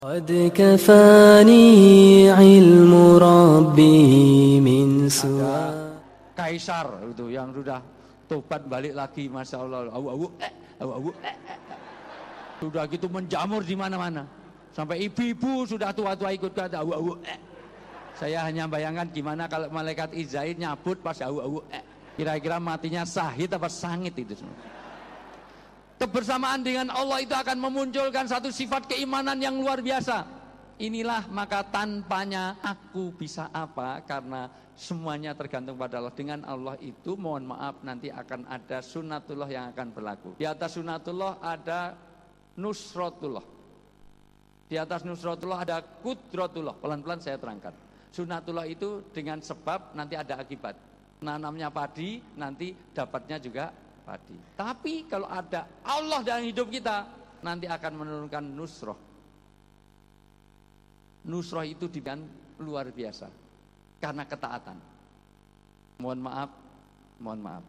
قد كفاني علم ربي من سوى. Kaisar itu yang sudah tobat balik lagi, masya Allah, sudah gitu menjamur di mana-mana, sampai ibu-ibu sudah tua-tua ikut kata Saya hanya bayangkan gimana kalau malaikat Israil nyabut pas kira-kira matinya sahid apa sangit itu semua. Kebersamaan dengan Allah itu akan memunculkan satu sifat keimanan yang luar biasa. Inilah maka tanpanya aku bisa apa, karena semuanya tergantung pada Allah. Dengan Allah itu mohon maaf nanti akan ada sunnatullah yang akan berlaku. Di atas sunnatullah ada nusratullah. Di atas nusratullah ada kudratullah. Pelan-pelan saya terangkan. Sunnatullah itu dengan sebab nanti ada akibat. Nanamnya padi nanti dapatnya juga padi. Tapi kalau ada Allah dalam hidup kita, nanti akan menurunkan nusroh. Nusroh itu dengan luar biasa karena ketaatan. Mohon maaf.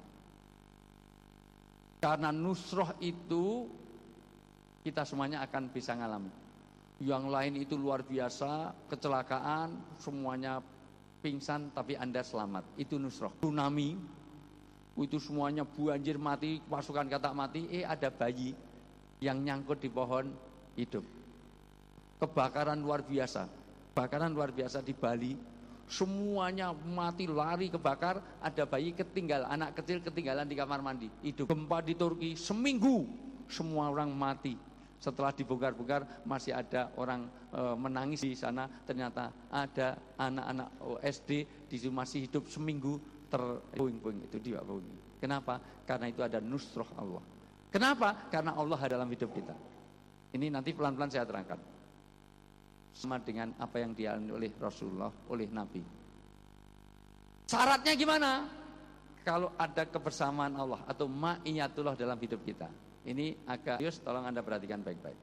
Karena nusroh itu kita semuanya akan bisa ngalami. Yang lain itu luar biasa, kecelakaan, semuanya pingsan, tapi Anda selamat. Itu nusroh. Tsunami itu semuanya banjir, mati, pasukan katak mati, ada bayi yang nyangkut di pohon hidup. Kebakaran luar biasa di Bali, semuanya mati, lari kebakar, ada bayi ketinggalan, anak kecil ketinggalan di kamar mandi, hidup. Gempa di Turki seminggu, semua orang mati. Setelah dibongkar-bongkar masih ada orang menangis di sana, ternyata ada anak-anak SD di situ masih hidup seminggu. Terpuing-puing itu dia puing. Kenapa? Karena itu ada nusroh Allah. Kenapa? Karena Allah ada dalam hidup kita. Ini nanti pelan-pelan saya terangkan. Sama dengan apa yang dialami oleh Rasulullah, oleh Nabi. Syaratnya gimana? Kalau ada kebersamaan Allah atau ma'iyatullah dalam hidup kita. Ini agak serius, tolong Anda perhatikan baik-baik.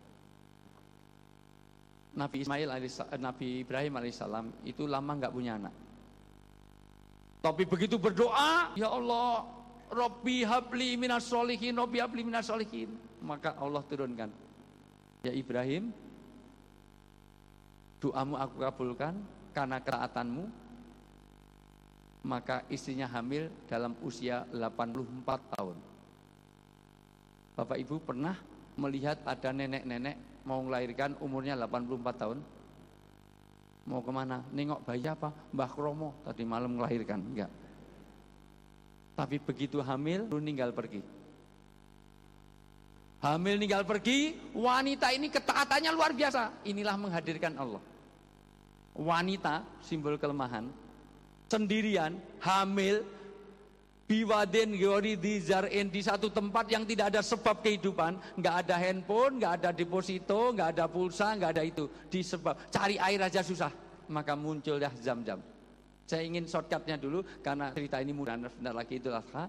Nabi Ibrahim alaihissalam itu lama nggak punya anak. Tapi begitu berdoa, ya Allah, Rabbi habli minas sholihin, Rabbi habli minas sholihin, maka Allah turunkan, ya Ibrahim, doamu aku kabulkan karena ketaatanmu. Maka istrinya hamil dalam usia 84 tahun. Bapak Ibu pernah melihat ada nenek-nenek mau melahirkan umurnya 84 tahun? Mau kemana? Nengok bayi apa? Mbah Kromo tadi malam melahirkan. Enggak. Tapi begitu hamil, ninggal pergi. Hamil ninggal pergi, wanita ini ketaatannya luar biasa. Inilah menghadirkan Allah. Wanita, simbol kelemahan, sendirian, hamil, biwadin gori dizarin, di satu tempat yang tidak ada sebab kehidupan, nggak ada handphone, nggak ada deposito, nggak ada pulsa, nggak ada itu. Di sebab cari air aja susah, maka muncul dah Zam-Zam. Saya ingin shortcutnya dulu karena cerita ini mudah, sebentar lagi Idul Adha.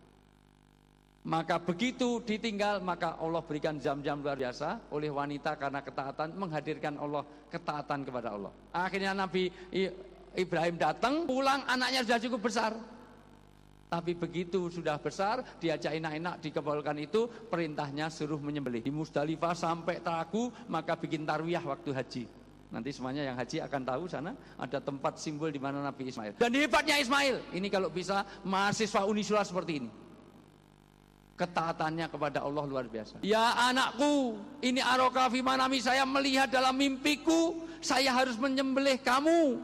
Maka begitu ditinggal, maka Allah berikan Zam-Zam luar biasa oleh wanita karena ketaatan, menghadirkan Allah, ketaatan kepada Allah. Akhirnya Nabi Ibrahim datang, pulang anaknya sudah cukup besar. Tapi begitu sudah besar, diajak enak-enak dikebolkan itu, perintahnya suruh menyembelih. Di Musdalifah sampai Teragu, maka bikin tarwiyah waktu haji. Nanti semuanya yang haji akan tahu sana ada tempat simbol di mana Nabi Ismail. Dan hebatnya Ismail, ini kalau bisa mahasiswa Unisula seperti ini. Ketaatannya kepada Allah luar biasa. Ya anakku, ini aroka fi manami, saya melihat dalam mimpiku, saya harus menyembelih kamu.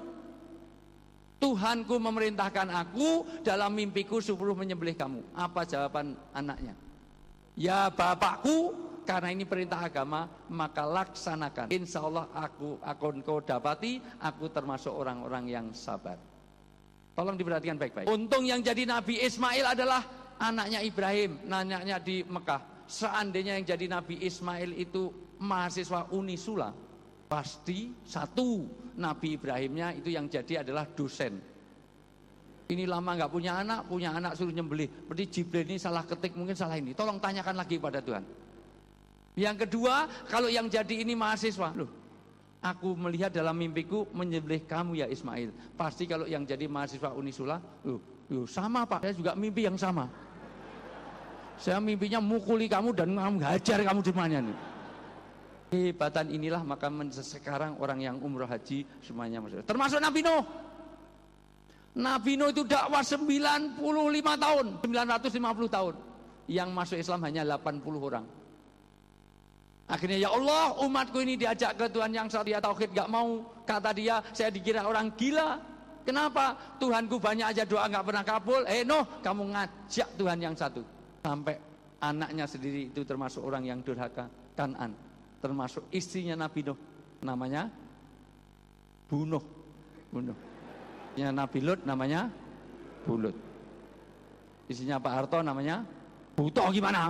Tuhanku memerintahkan aku dalam mimpiku suruh menyembelih kamu. Apa jawaban anaknya? Ya bapakku, karena ini perintah agama, maka laksanakan. Insya Allah aku akan kau dapati, aku termasuk orang-orang yang sabar. Tolong diperhatikan baik-baik. Untung yang jadi Nabi Ismail adalah anaknya Ibrahim, anaknya di Mekah. Seandainya yang jadi Nabi Ismail itu mahasiswa Unisula, pasti satu Nabi Ibrahimnya itu yang jadi adalah dosen. Ini lama nggak punya anak suruh nyembelih. Berarti Jibril ini salah ketik, mungkin salah ini. Tolong tanyakan lagi pada Tuhan. Yang kedua, kalau yang jadi ini mahasiswa, loh, aku melihat dalam mimpiku menyembelih kamu ya Ismail. Pasti kalau yang jadi mahasiswa Unisula, loh sama Pak, saya juga mimpi yang sama. Saya mimpinya mukuli kamu dan hajar kamu di mana nih. Kehebatan inilah maka sekarang orang yang umroh haji semuanya masuk. Termasuk Nabi Nuh. Nabi Nuh itu dakwah 95 tahun, 950 tahun. Yang masuk Islam hanya 80 orang. Akhirnya ya Allah, umatku ini diajak ke Tuhan yang satu, dia tauhid gak mau. Kata dia, saya dikira orang gila. Kenapa? Tuhanku banyak aja doa gak pernah kabul. Nuh, kamu ngajak Tuhan yang satu. Sampai anaknya sendiri itu termasuk orang yang durhaka, Kan'an. Termasuk istrinya Nabi Nuh, namanya Bunuh. Istrinya Nabi Lut namanya Bulut. Istrinya Pak Harto namanya Buto gimana?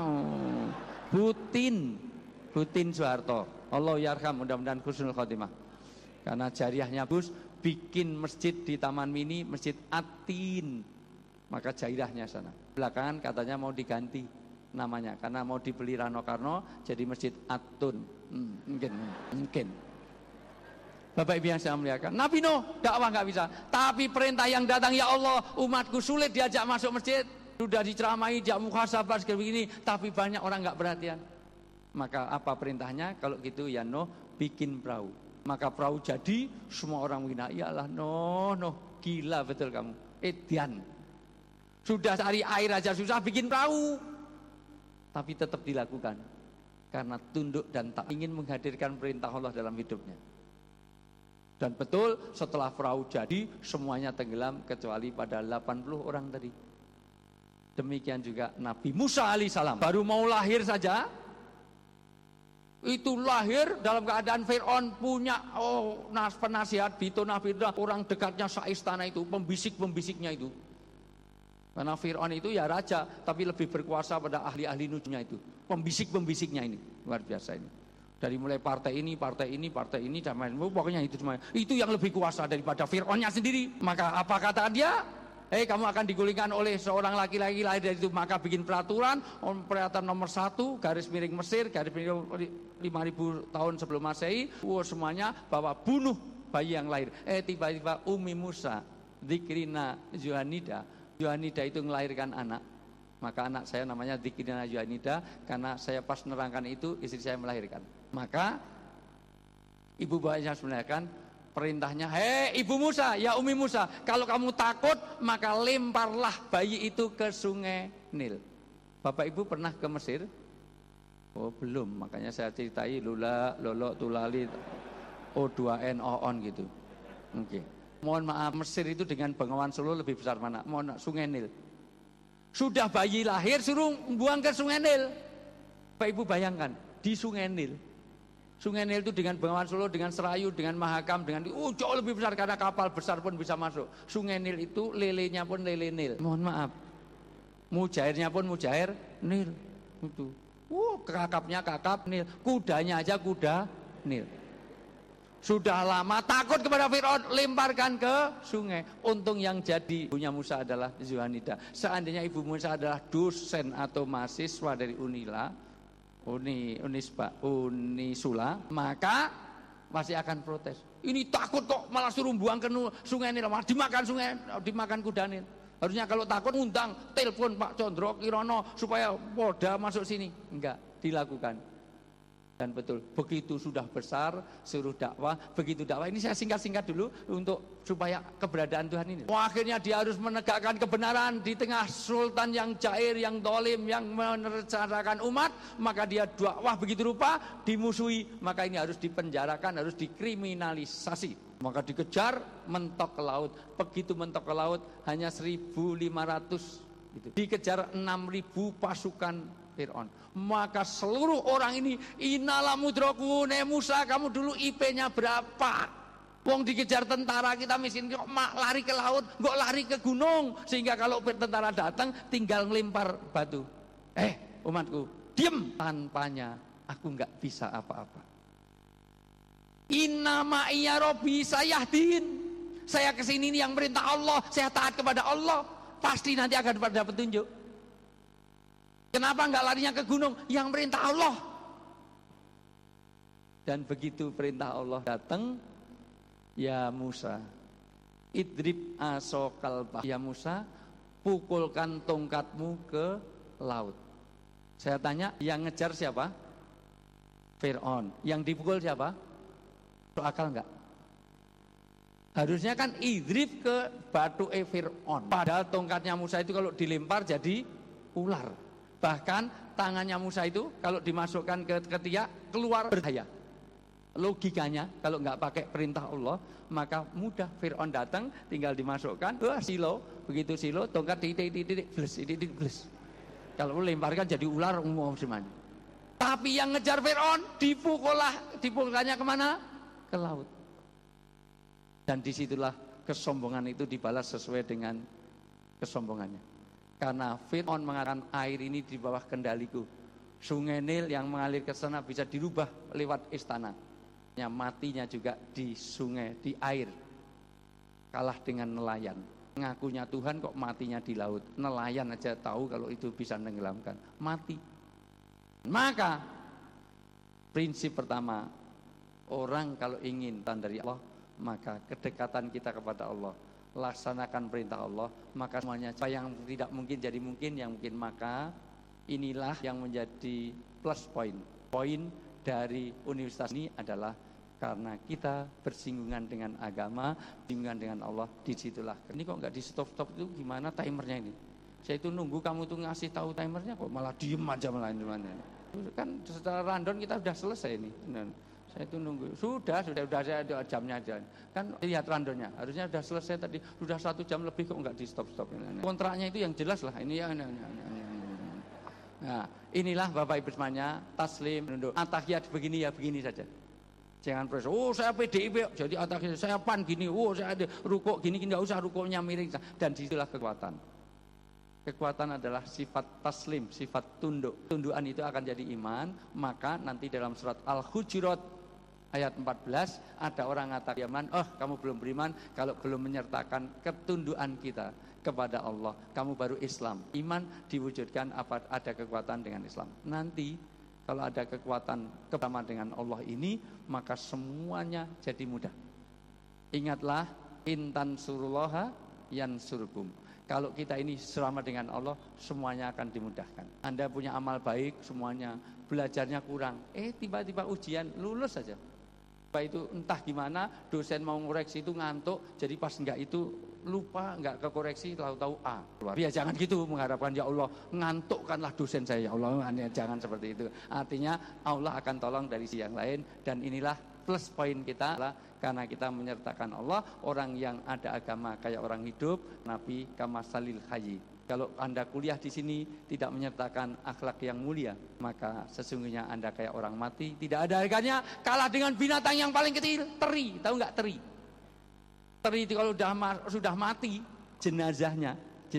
Butin Soeharto. Allah yarham, mudah-mudahan husnul khotimah. Karena jariahnya bagus, bikin masjid di Taman Mini, Masjid Atin. Maka jariahnya sana. Belakangan katanya mau diganti namanya karena mau dibeli Rano Karno jadi Masjid Atun. Mungkin. Bapak Ibu yang saya muliakan, Nabi Nuh dakwah nggak bisa, tapi perintah yang datang, ya Allah, umatku sulit diajak masuk masjid. Sudah diceramai, jak muhasabah segala begini, tapi banyak orang nggak perhatian. Maka apa perintahnya? Kalau gitu ya Nuh, bikin perahu. Maka perahu jadi, semua orang menghina, iyalah Nuh, gila betul kamu, Edian. Sudah cari air aja susah, bikin perahu. Tapi tetap dilakukan karena tunduk dan tak ingin menghadirkan perintah Allah dalam hidupnya. Dan betul setelah perahu jadi semuanya tenggelam kecuali pada 80 orang tadi. Demikian juga Nabi Musa alaihissalam baru mau lahir saja, itu lahir dalam keadaan Fir'aun punya penasihat, Bito Nabi, orang dekatnya seistana itu, pembisik-pembisiknya itu. Karena Fir'aun itu ya raja, tapi lebih berkuasa pada ahli-ahli nujumnya itu, pembisik-pembisiknya ini, luar biasa ini. Dari mulai partai ini, pokoknya itu semua. Itu yang lebih kuasa daripada Fir'aunnya sendiri. Maka apa kata dia? Kamu akan digulingkan oleh seorang laki-laki lahir dari itu. Maka bikin peraturan nomor 1, garis miring Mesir, garis miring 5000 tahun sebelum Masehi. Semuanya bahwa bunuh bayi yang lahir. Tiba-tiba Umi Musa, Dzikrina Juhanida itu melahirkan anak. Maka anak saya namanya Dzikrina Juhanida karena saya pas nerangkan itu istri saya melahirkan. Maka ibu bapaknya melahirkan, perintahnya, Ibu Musa, ya Umi Musa, kalau kamu takut maka lemparlah bayi itu ke sungai Nil. Bapak Ibu pernah ke Mesir? Oh belum, makanya saya ceritai lula, lolo, tulali, O2N, O-on gitu. Oke. Mohon maaf, Mesir itu dengan Bengawan Solo lebih besar mana? Mohon sungai Nil. Sudah bayi lahir suruh buang ke sungai Nil. Bapak Ibu bayangkan di sungai Nil. Sungai Nil itu dengan Bengawan Solo, dengan Serayu, dengan Mahakam, dengan jauh lebih besar karena kapal besar pun bisa masuk. Sungai Nil itu lelenya pun lele Nil. Mohon maaf, mujairnya pun mujair Nil. Itu. Kakapnya kakap Nil, kudanya aja kuda Nil. Sudah lama takut kepada Fir'aun, lemparkan ke sungai. Untung yang jadi ibunya Musa adalah Juhanida. Seandainya ibu Musa adalah dosen atau mahasiswa dari Unisula, maka masih akan protes. Ini takut kok malah suruh buang ke sungai Nil, malah dimakan kuda Nil. Harusnya kalau takut undang, telepon Pak Condro Kirono supaya Polda masuk sini. Enggak dilakukan. Dan betul, begitu sudah besar, suruh dakwah, begitu dakwah. Ini saya singkat-singkat dulu untuk supaya keberadaan Tuhan ini. Akhirnya dia harus menegakkan kebenaran di tengah sultan yang jair, yang dolim, yang merencanakan umat. Maka dia dakwah begitu rupa, dimusuhi. Maka ini harus dipenjarakan, harus dikriminalisasi. Maka dikejar, mentok ke laut. Begitu mentok ke laut, hanya 1.500. Gitu. Dikejar 6.000 pasukan Fir'aun. Maka seluruh orang ini, innala mudroku, Musa kamu dulu IP-nya berapa? Wong dikejar tentara, kita miskin kok lari ke laut, kok lari ke gunung, sehingga kalau tentara datang tinggal ngelempar batu. Umatku, diem, tanpanya aku nggak bisa apa-apa. Inna ma'iya robbi sayahdin. Saya kesini ini yang perintah Allah, saya taat kepada Allah, pasti nanti akan pada petunjuk. Kenapa enggak larinya ke gunung? Yang perintah Allah. Dan begitu perintah Allah datang, ya Musa, idrib asokal bah. Ya Musa, pukulkan tongkatmu ke laut. Saya tanya, yang ngejar siapa? Fir'aun. Yang dipukul siapa? Masuk akal enggak? Harusnya kan idrif ke batu Fir'aun. Padahal tongkatnya Musa itu kalau dilempar jadi ular. Bahkan tangannya Musa itu kalau dimasukkan ke ketiak keluar berbahaya. Logikanya kalau nggak pakai perintah Allah maka mudah. Fir'aun datang tinggal dimasukkan silo. Begitu silo tongkat titik bles. Kalau lemparkan jadi ular umum semuanya. Tapi yang ngejar Fir'aun dipukulkannya kemana? Ke laut. Dan disitulah kesombongan itu dibalas sesuai dengan kesombongannya. Karena Fir'aun mengatakan air ini di bawah kendaliku. Sungai Nil yang mengalir ke sana bisa dirubah lewat istana. Matinya juga di sungai, di air. Kalah dengan nelayan. Ngakunya Tuhan kok matinya di laut. Nelayan aja tahu kalau itu bisa menenggelamkan. Mati. Maka prinsip pertama, orang kalau ingin dari Allah, maka kedekatan kita kepada Allah, laksanakan perintah Allah, maka semuanya apa yang tidak mungkin jadi mungkin, yang mungkin, maka inilah yang menjadi plus point. Poin dari universitas ini adalah karena kita bersinggungan dengan agama, bersinggungan dengan Allah, disitulah. Ini kok nggak di stop itu gimana timernya ini? Saya itu nunggu kamu tuh ngasih tahu timernya kok malah diem aja malah kan secara random kita sudah selesai ini. Saya itu nunggu sudah saya ada jamnya aja. Kan lihat randomnya harusnya sudah selesai tadi, sudah 1 jam lebih kok nggak di stop. Kontraknya itu yang jelas lah ini ya. Nah inilah Bapak Ibu semuanya taslim nunduk. Atahiyat begini ya begini saja. Jangan protes, saya PDIP, jadi atahiyat saya PAN gini, saya ada rukuk gini, nggak usah rukuknya miring. Dan disitulah kekuatan. Kekuatan adalah sifat taslim, sifat tunduk. Tundukan itu akan jadi iman. Maka nanti dalam surat Al-Hujurat ayat 14 ada orang mengatakan iman, kamu belum beriman kalau belum menyertakan ketundukan kita kepada Allah. Kamu baru Islam. Iman diwujudkan ada kekuatan dengan Islam. Nanti kalau ada kekuatan bersama dengan Allah ini, maka semuanya jadi mudah. Ingatlah, intan surullaha yansurkum. Kalau kita ini selama dengan Allah, semuanya akan dimudahkan. Anda punya amal baik, semuanya belajarnya kurang. Tiba-tiba ujian, lulus saja. Itu entah gimana, dosen mau ngoreksi itu ngantuk, jadi pas enggak itu lupa, enggak kekoreksi, tahu-tahu A. Ya jangan gitu mengharapkan, ya Allah ngantukkanlah dosen saya, ya Allah, jangan seperti itu. Artinya Allah akan tolong dari sisi yang lain, dan inilah plus poin kita adalah karena kita menyertakan Allah. Orang yang ada agama kayak orang hidup, Nabi kamasalil hayy. Kalau Anda kuliah di sini tidak menyertakan akhlak yang mulia, maka sesungguhnya Anda kayak orang mati, tidak ada harganya, kalah dengan binatang yang paling kecil, teri. Tahu nggak teri? Teri itu kalau sudah mati, jenazah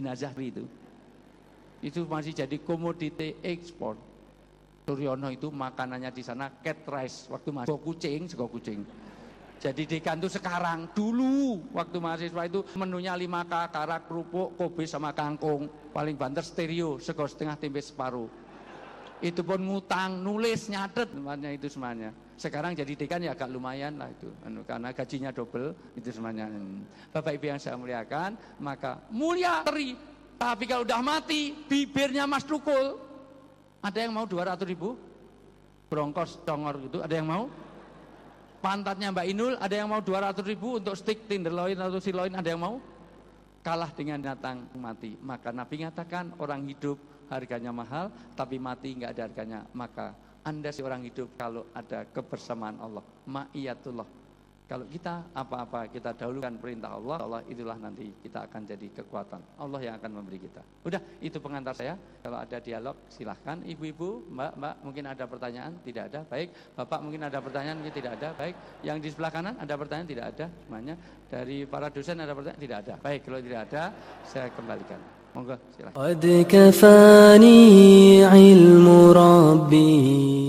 itu masih jadi komoditi ekspor. Suryono itu makanannya di sana cat rice waktu masih sego kucing. Jadi dekan itu sekarang, dulu waktu mahasiswa itu menunya 5K, karak, kerupuk, kobe sama kangkung. Paling banter stereo, sego setengah tempe separuh. Itu pun ngutang, nulis, nyatet, semuanya itu semuanya. Sekarang jadi dekan ya agak lumayan lah itu, karena gajinya double, itu semuanya. Bapak Ibu yang saya muliakan, maka mulia teri. Tapi kalau udah mati, bibirnya Mas Tukul. Ada yang mau 200.000? Brongkos, congor gitu, ada yang mau? Pantatnya Mbak Inul, ada yang mau 200.000 untuk stick tenderloin atau siloin, ada yang mau? Kalah dengan binatang mati. Maka Nabi mengatakan orang hidup harganya mahal, tapi mati nggak ada harganya. Maka Anda seorang hidup kalau ada kebersamaan Allah, ma'iyatullah. Kalau kita apa-apa kita dahulukan perintah Allah, Allah itulah nanti kita akan jadi kekuatan. Allah yang akan memberi kita. Udah, itu pengantar saya. Kalau ada dialog silahkan. Ibu-ibu, mbak, mungkin ada pertanyaan? Tidak ada. Baik. Bapak mungkin ada pertanyaan? Mungkin tidak ada. Baik. Yang di sebelah kanan ada pertanyaan? Tidak ada. Semuanya. Dari para dosen ada pertanyaan? Tidak ada. Baik, kalau tidak ada, saya kembalikan. Monggo, silahkan. Qad kafani ilmu rabbi